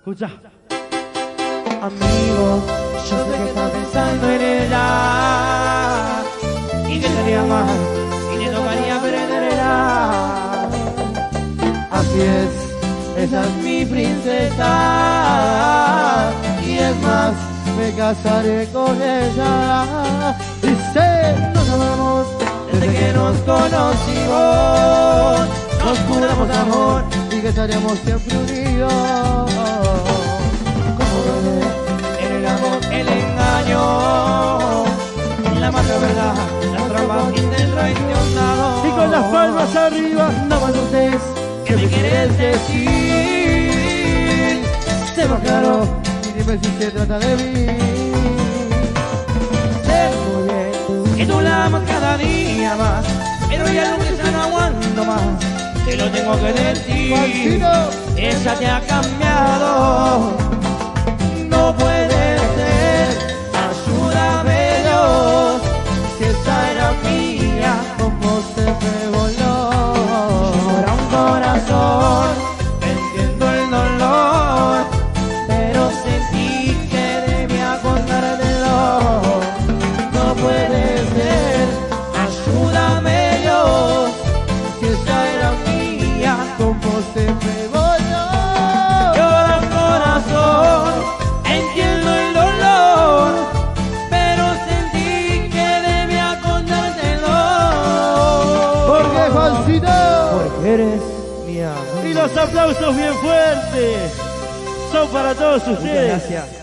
Escucha. Amigo, yo sé que estás pensando en ella y que sería mal y te tocaría perderla. Así es, esa es mi princesa y es más, me casaré con ella. Dice, nos amamos desde que nos conocimos, nos juramos amor y que estaríamos siempre unidos. En el amor, el engaño, la amarga verdad, las trampas y el traicionado. Y con las palmas arriba. No me asustes, ¿qué me quieres decir? Sé más claro y dime si se trata de mí. Sé muy bien que tú la amas cada día más, pero ya lo que ya no aguanto más, te lo tengo que decir. Ella te ha cambiado. No puede ser, ayúdame Dios, si esa era mía, como se me voló. Llora un corazón, entiendo el dolor, pero sentí que debía contártelo. No puede ser, ayúdame Dios, si esa era mía, como se me voló. Llora un corazón, entiendo el dolor, pero sentí que debía contártelo. ¿Por qué, Juancito? Porque eres mi amor. Y los aplausos bien fuertes son para todos ustedes. Muchas gracias.